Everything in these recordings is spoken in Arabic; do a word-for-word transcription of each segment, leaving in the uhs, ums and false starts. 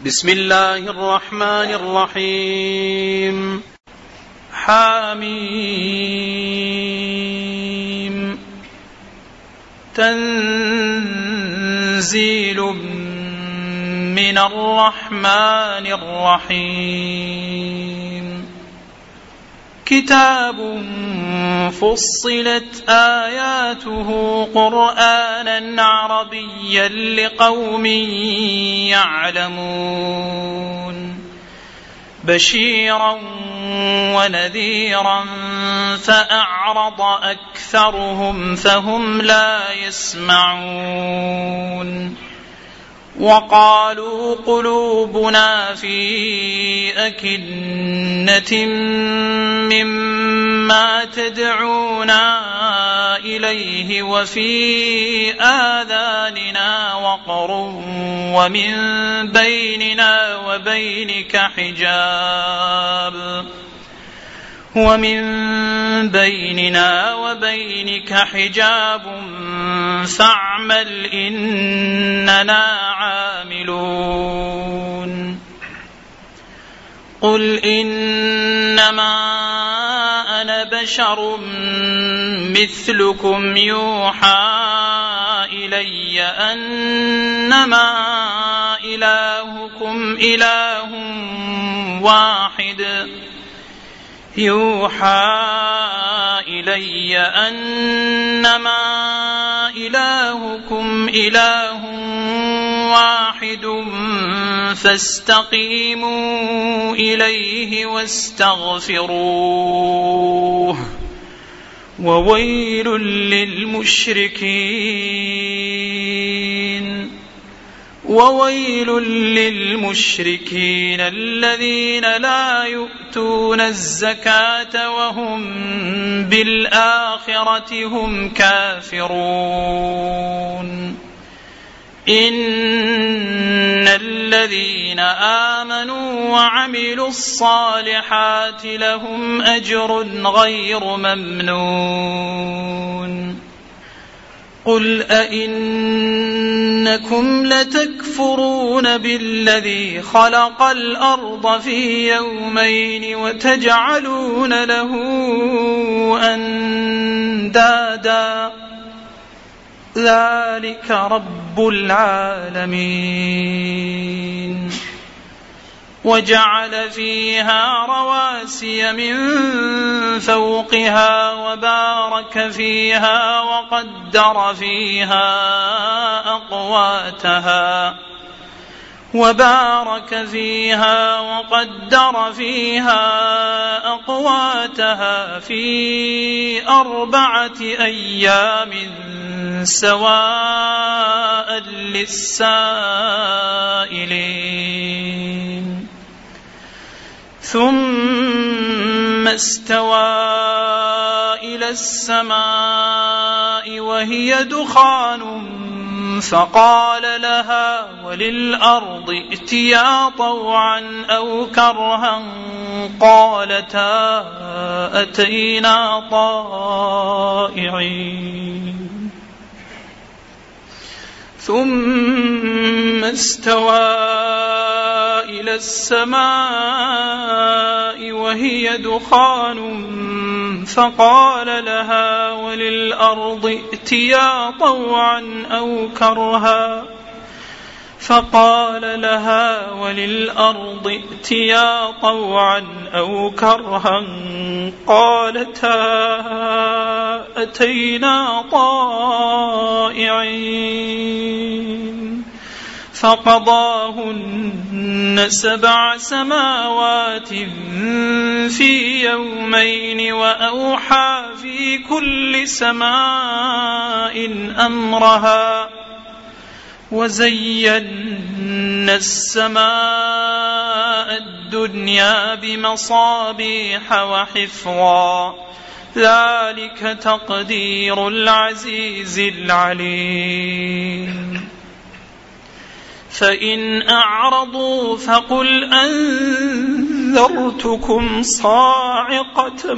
بسم الله الرحمن الرحيم. حميم. تنزيل من الرحمن الرحيم. كتاب فصلت آياته قرآنا عربيا لقوم يعلمون بشيرا ونذيرا فأعرض أكثرهم فهم لا يسمعون. وقالوا قلوبنا في أكنة مما تدعونا إليه وفي آذاننا وقر ومن بيننا وبينك حجاب ومن بيننا وبينك حجاب فاعمل إننا عاملون. قل إنما أنا بشر مثلكم يوحى إلي أنما إلهكم إله واحد يوحى إلي أنما إلهكم إله واحد فاستقيموا إليه واستغفروه وويل للمشركين وويل للمشركين الذين لا يؤتون الزكاة وهم بالآخرة هم كافرون. إن الذين آمنوا وعملوا الصالحات لهم أجر غير ممنون. قل أئنكم لتكفرون بالذي خلق الأرض في يومين وتجعلون له أندادا ذلك رب العالمين. وجعل فيها رواسي من فوقها وبارك فيها وقدر فيها أقواتها وبارك فيها وقدر فيها أقواتها في أربعة أيام سواء للسائلين. ثم استوى إلى السماء وهي دخان فقال لها وللأرض ائتيا طوعا أو كرها قالتا أتينا طائعين. ثم استوى إلى السماء وهي دخان فقال لها وللأرض ائتيا طوعا أو كرها فقال لها وللأرض ائتيا طوعا أو كرها قالتا أتينا طائعين. فقضاهن سبع سماوات في يومين وأوحى في كل سماء أمرها وزينا السماء الدنيا بمصابيح وحفظا ذلك تقدير العزيز العليم. فإن أعرضوا فقل أنذرتكم صاعقة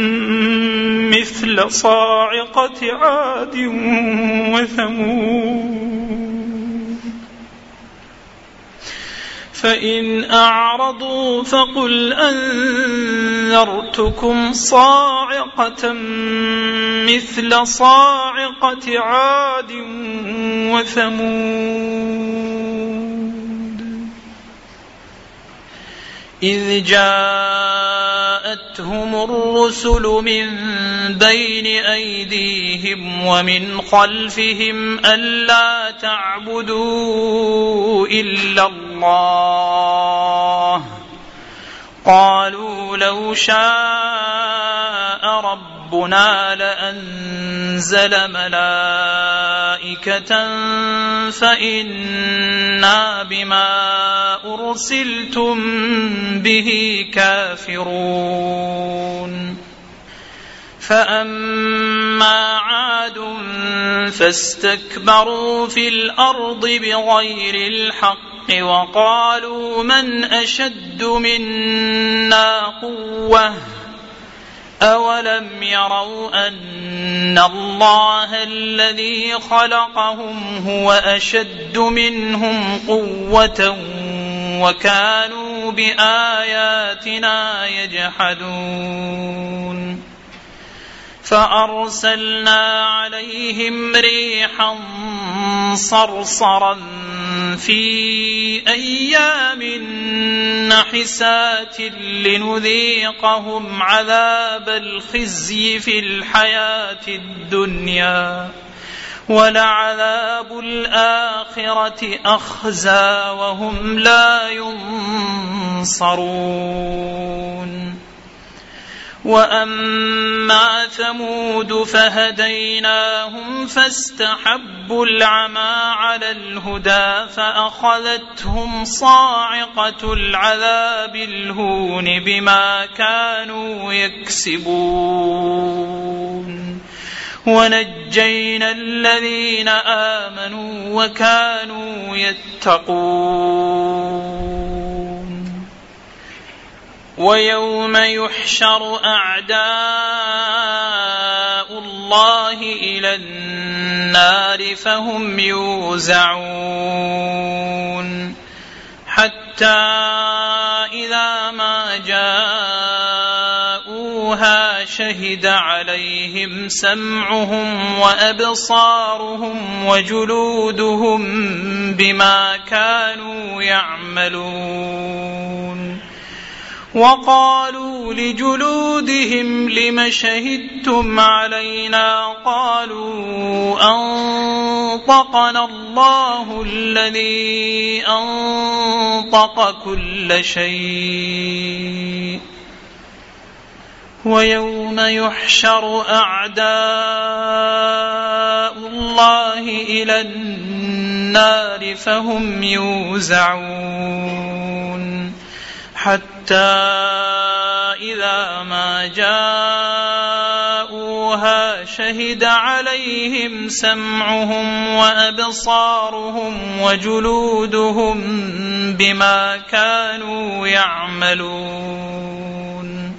مثل صاعقة عاد وثمود فإن أعرضوا فقل أنذرتكم صاعقة مثل صاعقة عاد وثمود إذ جاءتهم الرسل من بين أيديهم ومن خلفهم ألا تعبدوا إلا الله قالوا لو شاء ربنا لأنزل ملائكة فإنا بما أرسلتم به كافرون فأما عاد فاستكبروا في الأرض بغير الحق وقالوا من أشد منا قوة أولم يروا أن الله الذي خلقهم هو أشد منهم قوة وكانوا بآياتنا يجحدون فأرسلنا عليهم ريحا صرصرا في أيام نحسات لنذيقهم عذاب الخزي في الحياة الدنيا ولعذاب الآخرة أخزى وهم لا ينصرون وأما ثمود فهديناهم فاستحبوا العمى على الهدى فأخذتهم صاعقة العذاب الهون بما كانوا يكسبون ونجينا الذين آمنوا وكانوا يتقون ويوم يحشر أعداء الله إلى النار فهم يوزعون حتى إذا ما جاءوها شهد عليهم سمعهم وأبصارهم وجلودهم بما كانوا يعملون وقالوا لجلودهم لم شهدتم علينا قالوا أنطقنا الله الذي أنطق كل شيء ويوم يحشر أعداء الله إلى النار فهم يوزعون حتى إذا ما جاءوها شهد عليهم سمعهم وأبصارهم وجلودهم بما كانوا يعملون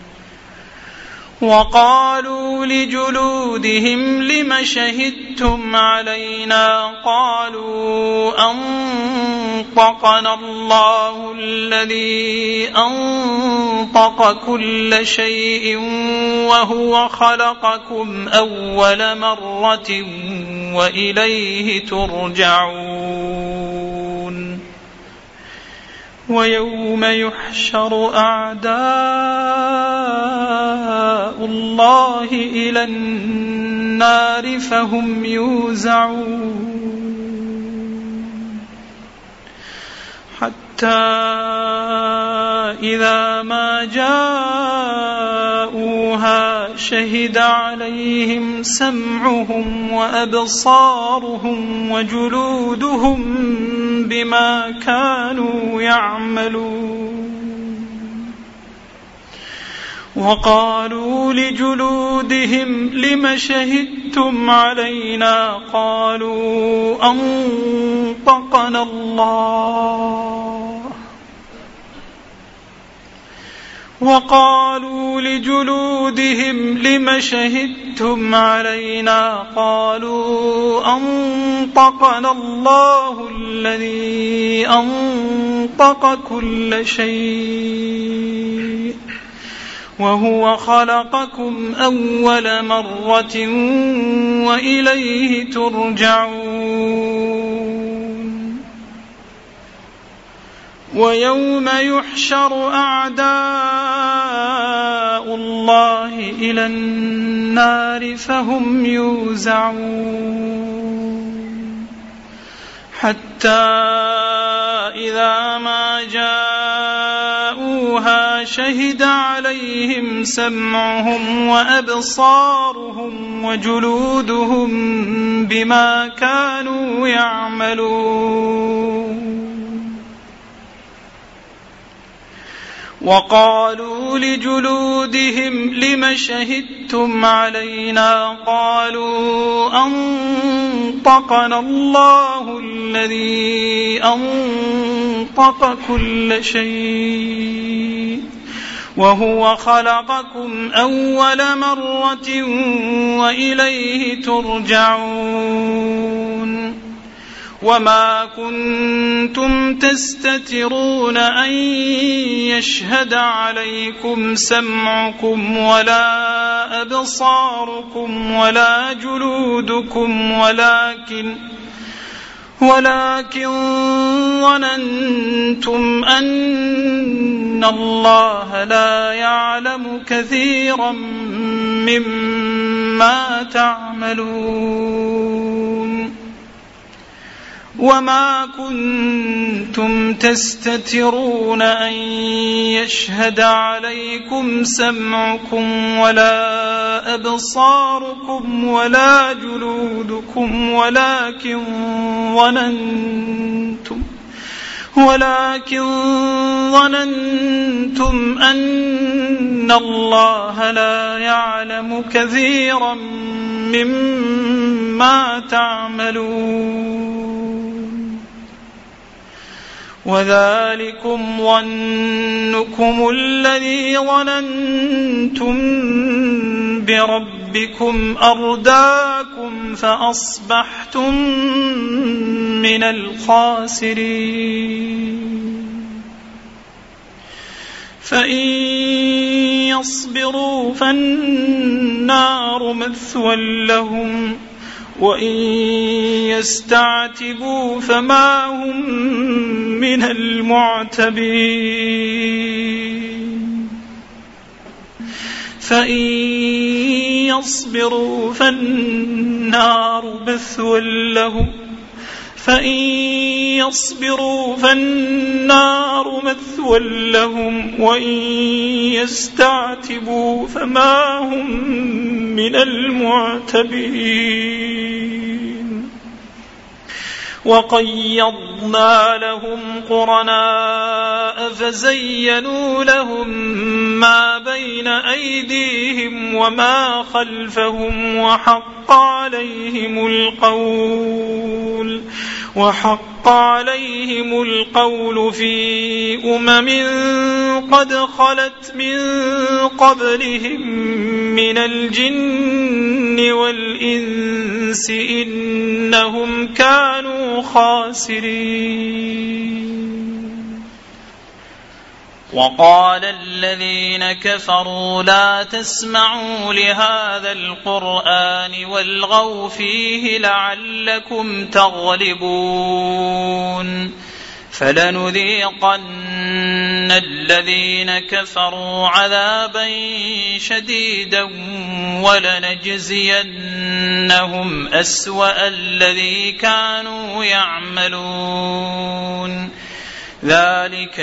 وقالوا لجلودهم لم شهدتم علينا قالوا أنطقنا الله الذي أنطق كل شيء وهو خلقكم أول مرة وإليه ترجعون ويوم يحشر أعداء الله إلى النار فهم يوزعون حتى إذا ما جاءوها شهد عليهم سمعهم وأبصارهم وجلودهم بما كانوا يعملون وقالوا لجلودهم لم شهدتم علينا قالوا أنطقنا الله وقالوا لجلودهم لم شهدتم علينا قالوا أنطقنا الله الذي أنطق كل شيء وهو خلقكم أول مرة وإليه ترجعون ويوم يحشر أعداء الله إلى النار فهم يوزعون حتى إذا ما جاءوها شهد عليهم سمعهم وأبصارهم وجلودهم بما كانوا يعملون وقالوا لجلودهم لم شهدتم علينا قالوا أنطقنا الله الذي أنطق كل شيء وهو خلقكم أول مرة وإليه ترجعون وما كنتم تستترون أن يشهد عليكم سمعكم ولا أبصاركم ولا جلودكم ولكن ولكن ظننتم أن الله لا يعلم كثيرا مما تعملون وما كنتم تستترون أن يشهد عليكم سمعكم ولا أبصاركم ولا جلودكم ولكن ظننتم ولكن ظننتم أن الله لا يعلم كثيرا مما تعملون وذلكم ظنكم الذي ظننتم بربكم أرداكم فأصبحتم من الخاسرين فإن يصبروا فالنار مثوى لهم وإن يستعتبوا فما هم من المعتبين فإن يصبروا فالنار مثوى لهم فإن يصبروا فالنار مثوى لهم وإن يستعتبوا فما هم من المعتبين وقيضنا لهم قرناء فزينوا لهم ما بين أيديهم وما خلفهم وحق عليهم القول وحق عليهم القول في أمم قد خلت من قبلهم من الجن والإنس إنهم كانوا خاسرين وقال الذين كفروا لا تسمعوا لهذا القرآن والغوا فيه لعلكم تغلبون فلنذيقن الذين كفروا عذابا شديدا ولنجزينهم أسوأ الذي كانوا يعملون ذلك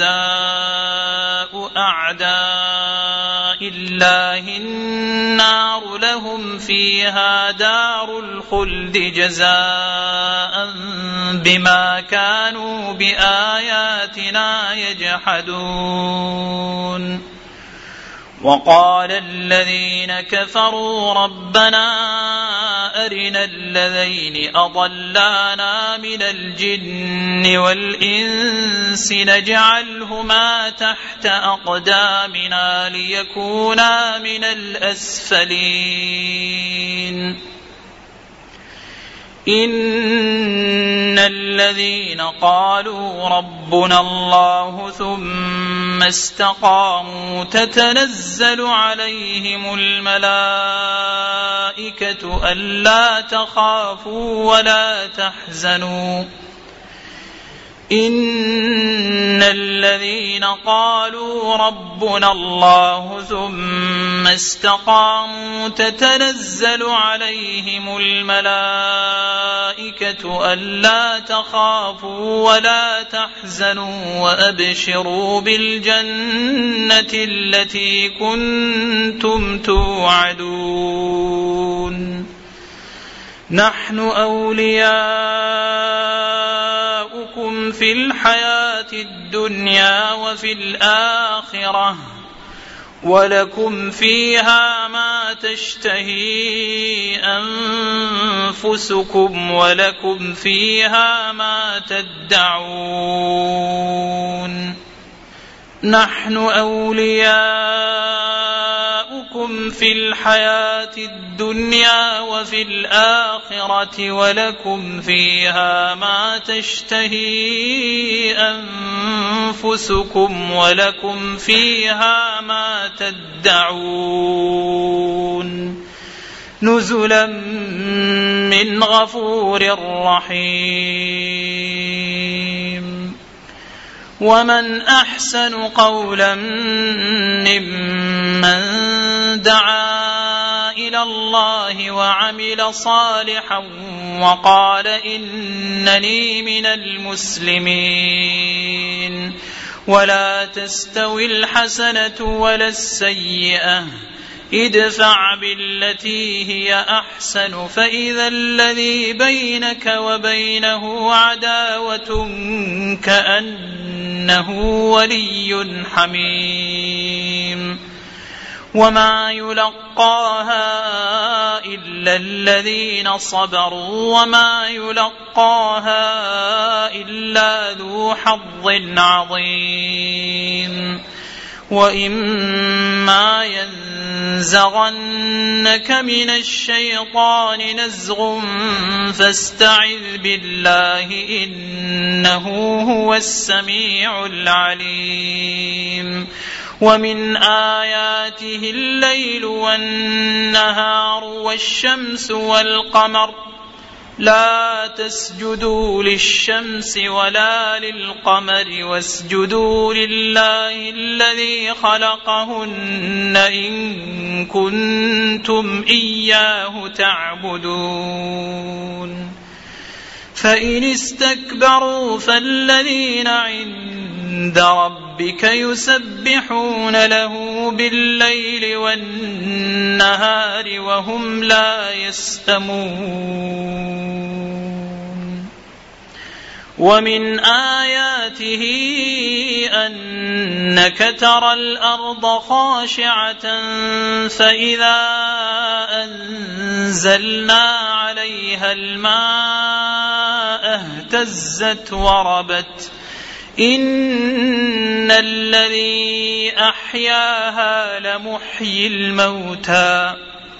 جزاء أعداء الله النار لهم فيها دار الخلد جزاء بما كانوا بآياتنا يجحدون وقال الذين كفروا ربنا أرنا الذين أضلانا من الجن والإنس نجعلهما تحت أقدامنا ليكونا من الأسفلين إن الذين قالوا ربنا الله ثم استقاموا تتنزل عليهم الملائكة ألا تخافوا ولا تحزنوا إن الذين قالوا ربنا الله ثم استقاموا تتنزل عليهم الملائكة ألا تخافوا ولا تحزنوا وأبشروا بالجنة التي كنتم توعدون نحن أولياؤكم في الحياة الدنيا وفي الآخرة ولكم فيها ما تشتهي أنفسكم ولكم فيها ما تدعون نحن أولياؤكم في الحياة الدنيا وفي الآخرة ولكم فيها ما تشتهي أنفسكم ولكم فيها ما تدعون نزلا من غفور رحيم ومن أحسن قولا ممن دعا إلى الله وعمل صالحا وقال إنني من المسلمين ولا تستوي الحسنة ولا السيئة ادفع بالتي هي أحسن فإذا الذي بينك وبينه عداوة كأنه ولي حميم وما يلقاها إلا الذين صبروا وما يلقاها إلا ذو حظ عظيم وإما ينزغنك من الشيطان نزغ فاستعذ بالله إنه هو السميع العليم ومن آياته الليل والنهار والشمس والقمر لا تسجدوا للشمس ولا للقمر واسجدوا لله الذي خلقهن إن كنتم إياه تعبدون فإن استكبروا فالذين عند ربك يسبحون له بالليل والنهار وهم لا يسأمون ومن آياته أنك ترى الأرض خاشعة فإذا أنزلنا عليها الماء اهتزت وربت إن الذي أحياها لمحيي الموتى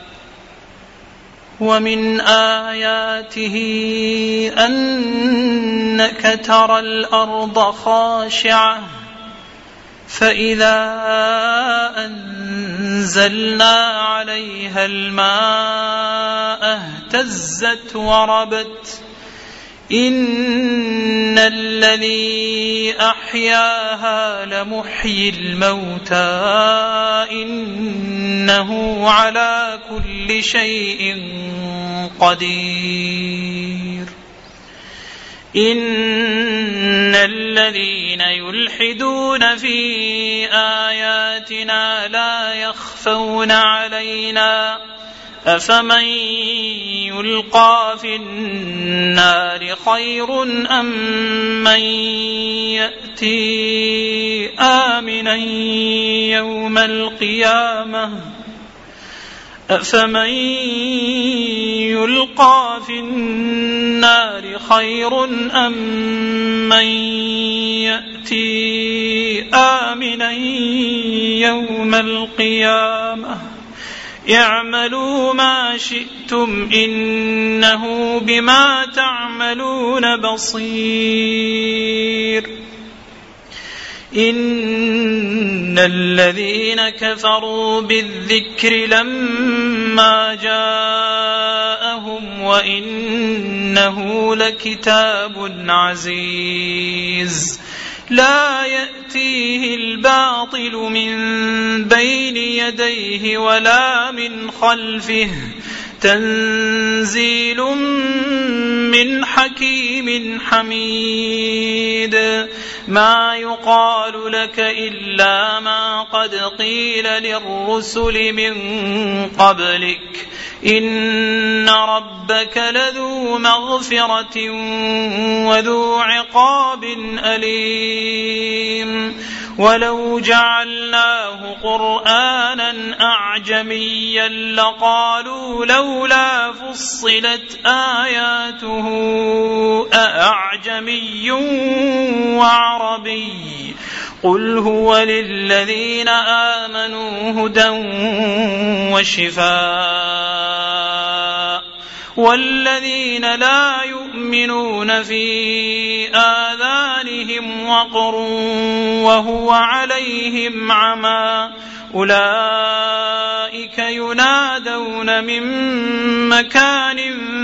ومن آياته أنك ترى الأرض خاشعة فإذا أنزلنا عليها الماء اهتزت وربت إن الذي أحياها لمحيي الموتى إنه على كل شيء قدير إن الذين يلحدون في آياتنا لا يخفون علينا أفمن يلقى في النار خير أم من يأتي آمنا يوم القيامة أفمن يلقى في النار خير أم من يأتي آمنا يوم القيامة اعملوا ما شئتم إنه بما تعملون بصير إن الذين كفروا بالذكر لما جاءهم وإنه لكتاب عزيز لا يأتيه الباطل من بين يديه ولا من خلفه تنزيل من حكيم حميد ما يقال لك إلا ما قد قيل للرسل من قبلك إن ربك لذو مغفرة وذو عقاب أليم ولو جعلناه قرآنا أعجميا لقالوا لولا فصلت آياته أأعجمي وعربي قل هو للذين آمنوا هدى وشفاء والذين لا يؤمنون في آذانهم وقر وهو عليهم عمى أولئك ينادون من مكان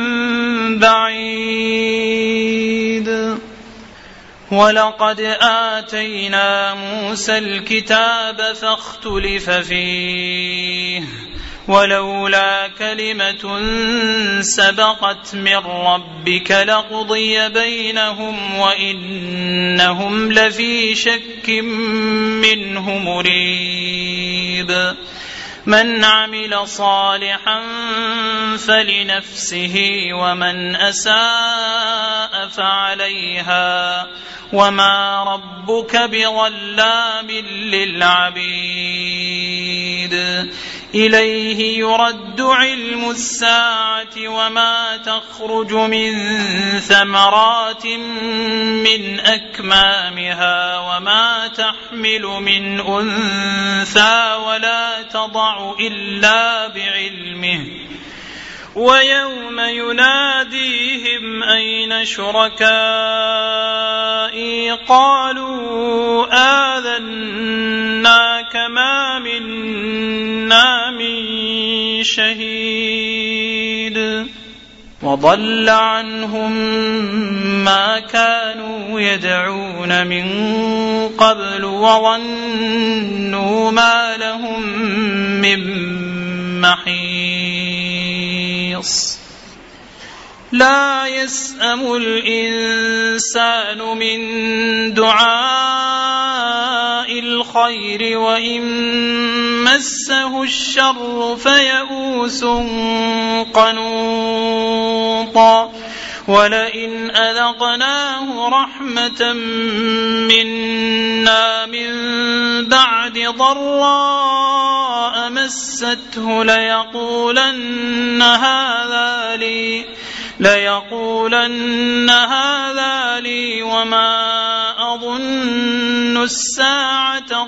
بعيد ولقد آتينا موسى الكتاب فاختلف فيه ولولا كلمة سبقت من ربك لقضي بينهم وإنهم لفي شك منه مريب من عمل صالحا فلنفسه ومن أساء فعليها وما ربك بظلام للعبيد إليه يرد علم الساعة وما تخرج من ثمرات من أكمامها وما تحمل من أنثى ولا تضع إلا بعلمه ويوم يناديهم أين شركائي قالوا آذناك ما منا من شهيد وضل عنهم ما كانوا يدعون من قبل وظنوا ما لهم من محيص لا يسأم الإنسان من دعاء الخير وإن مسه الشر فيئوس قنوط ولئن أذقناه رحمة منا من بعد ضراء مسته ليقولن هذا لي ليقولن هذا لي وما أظن الساعة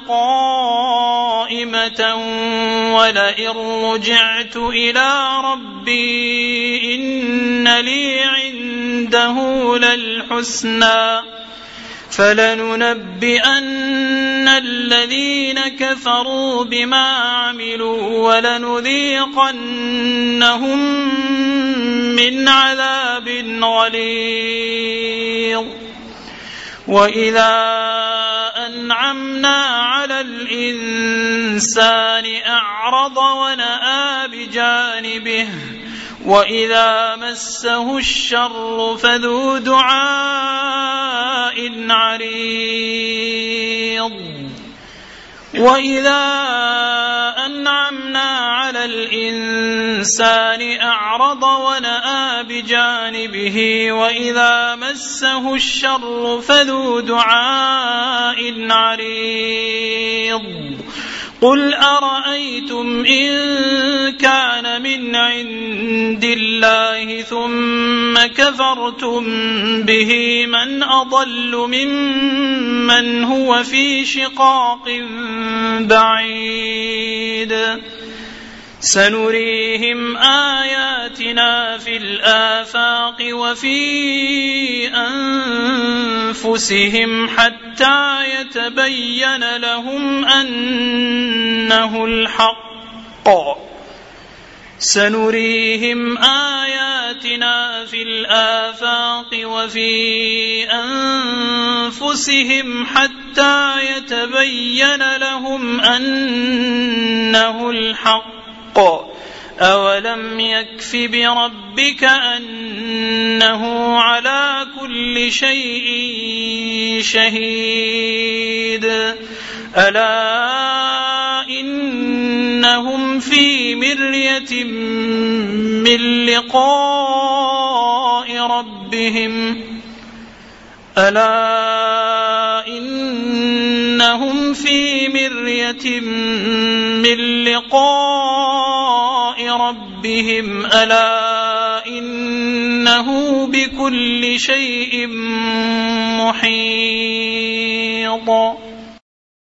قائمة ولئن رجعت إلى ربي إن لي عنده للحسنى فلننبئن الذين كفروا بما عملوا ولنذيقنهم من عذاب غليظ وإذا أنعمنا على الإنسان أعرض ونأى بجانبه وإذا مسه الشر فذو دعاء عريض وإذا أنعمنا على الإنسان أعرض ونأى بجانبه وإذا مسه الشر فذو دعاء عريض قل أرأيتم إن كان من عند الله ثم كفرتم به من أضل ممن هو في شقاق بعيد سنريهم آياتنا في الآفاق وفي أنفسهم حتى يتبين لهم أنه الحق سنريهم آياتنا في الآفاق وفي أنفسهم حتى يتبين لهم أنه الحق أولم يكف بربك أنه على كل شيء شهيد ألا إنهم في مرية من لقاء ربهم ألا إنهم في مرية من لقاء ربهم ألا إنه بكل شيء محيط